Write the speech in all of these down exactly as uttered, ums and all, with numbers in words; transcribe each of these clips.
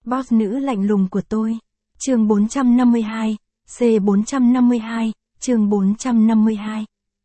Boss nữ lạnh lùng của tôi. Chương bốn trăm năm mươi hai, C bốn trăm năm mươi hai, chương bốn trăm năm mươi hai.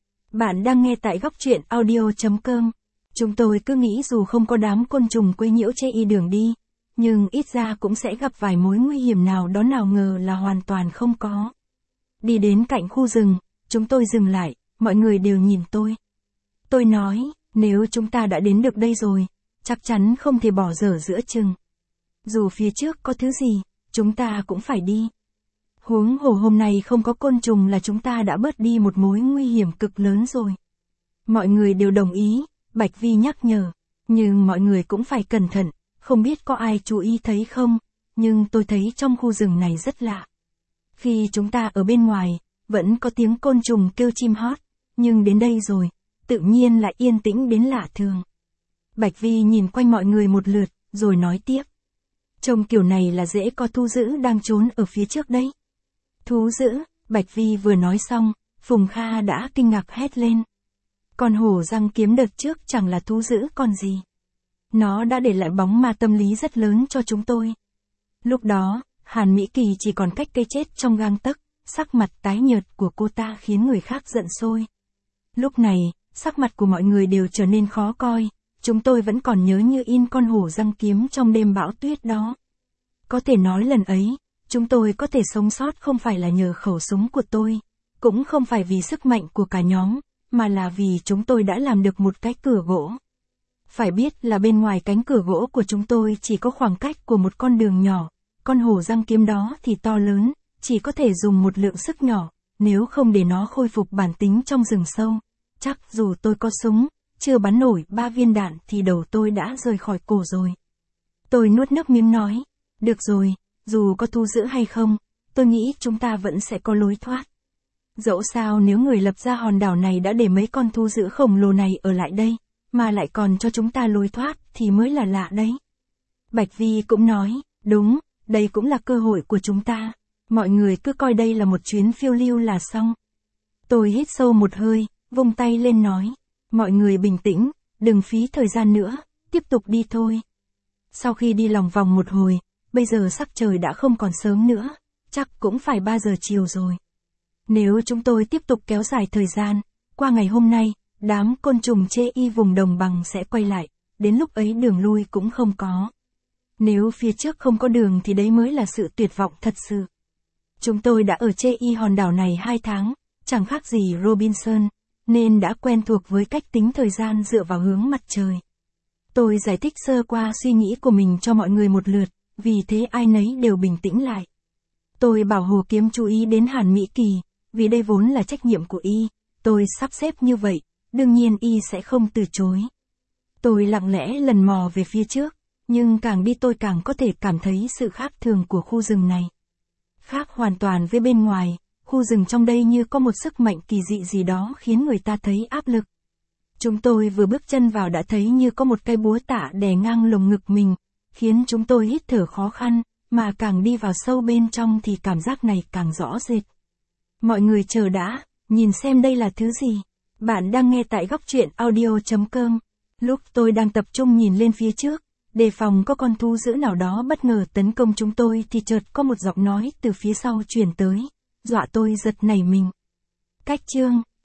Bạn đang nghe tại góc truyện audio chấm com. Chúng tôi cứ nghĩ dù không có đám côn trùng quấy nhiễu chê y đường đi, nhưng ít ra cũng sẽ gặp vài mối nguy hiểm nào đó, nào ngờ là hoàn toàn không có. Đi đến cạnh khu rừng, chúng tôi dừng lại, mọi người đều nhìn tôi. Tôi nói, nếu chúng ta đã đến được đây rồi, chắc chắn không thể bỏ dở giữa chừng. Dù phía trước có thứ gì, chúng ta cũng phải đi. Huống hồ hôm nay không có côn trùng là chúng ta đã bớt đi một mối nguy hiểm cực lớn rồi. Mọi người đều đồng ý, Bạch Vi nhắc nhở, nhưng mọi người cũng phải cẩn thận, không biết có ai chú ý thấy không, nhưng tôi thấy trong khu rừng này rất lạ. Khi chúng ta ở bên ngoài, vẫn có tiếng côn trùng kêu chim hót, nhưng đến đây rồi, tự nhiên lại yên tĩnh đến lạ thường. Bạch Vi nhìn quanh mọi người một lượt, rồi nói tiếp. Trông kiểu này là dễ có thú dữ đang trốn ở phía trước đấy. Thú dữ, Bạch Vi vừa nói xong, Phùng Kha đã kinh ngạc hét lên. Con hổ răng kiếm đợt trước chẳng là thú dữ còn gì. Nó đã để lại bóng ma tâm lý rất lớn cho chúng tôi. Lúc đó, Hàn Mỹ Kỳ chỉ còn cách cây chết trong gang tấc, sắc mặt tái nhợt của cô ta khiến người khác giận sôi. Lúc này, sắc mặt của mọi người đều trở nên khó coi, chúng tôi vẫn còn nhớ như in con hổ răng kiếm trong đêm bão tuyết đó. Có thể nói lần ấy, chúng tôi có thể sống sót không phải là nhờ khẩu súng của tôi, cũng không phải vì sức mạnh của cả nhóm, mà là vì chúng tôi đã làm được một cái cửa gỗ. Phải biết là bên ngoài cánh cửa gỗ của chúng tôi chỉ có khoảng cách của một con đường nhỏ, con hổ răng kiếm đó thì to lớn, chỉ có thể dùng một lượng sức nhỏ, nếu không để nó khôi phục bản tính trong rừng sâu. Chắc dù tôi có súng, chưa bắn nổi ba viên đạn thì đầu tôi đã rời khỏi cổ rồi. Tôi nuốt nước miếng nói, được rồi, dù có thú dữ hay không, tôi nghĩ chúng ta vẫn sẽ có lối thoát. Dẫu sao nếu người lập ra hòn đảo này đã để mấy con thú dữ khổng lồ này ở lại đây, mà lại còn cho chúng ta lối thoát thì mới là lạ đấy. Bạch Vi cũng nói, đúng, đây cũng là cơ hội của chúng ta. Mọi người cứ coi đây là một chuyến phiêu lưu là xong. Tôi hít sâu một hơi, vung tay lên nói, mọi người bình tĩnh, đừng phí thời gian nữa, tiếp tục đi thôi. Sau khi đi lòng vòng một hồi, bây giờ sắc trời đã không còn sớm nữa, chắc cũng phải ba giờ chiều rồi. Nếu chúng tôi tiếp tục kéo dài thời gian, qua ngày hôm nay, đám côn trùng chê y vùng đồng bằng sẽ quay lại, đến lúc ấy đường lui cũng không có. Nếu phía trước không có đường thì đấy mới là sự tuyệt vọng thật sự. Chúng tôi đã ở chê y hòn đảo này hai tháng, chẳng khác gì Robinson, nên đã quen thuộc với cách tính thời gian dựa vào hướng mặt trời. Tôi giải thích sơ qua suy nghĩ của mình cho mọi người một lượt, vì thế ai nấy đều bình tĩnh lại. Tôi bảo Hồ Kiếm chú ý đến Hàn Mỹ Kỳ, vì đây vốn là trách nhiệm của y, tôi sắp xếp như vậy, đương nhiên y sẽ không từ chối. Tôi lặng lẽ lần mò về phía trước, nhưng càng đi tôi càng có thể cảm thấy sự khác thường của khu rừng này. Khác hoàn toàn với bên ngoài, khu rừng trong đây như có một sức mạnh kỳ dị gì đó khiến người ta thấy áp lực. Chúng tôi vừa bước chân vào đã thấy như có một cây búa tạ đè ngang lồng ngực mình, khiến chúng tôi hít thở khó khăn, mà càng đi vào sâu bên trong thì cảm giác này càng rõ rệt. Mọi người chờ đã, nhìn xem đây là thứ gì. Bạn đang nghe tại góc truyện audio chấm com. Lúc tôi đang tập trung nhìn lên phía trước, đề phòng có con thú dữ nào đó bất ngờ tấn công chúng tôi thì chợt có một giọng nói từ phía sau truyền tới, dọa tôi giật nảy mình. Cách chương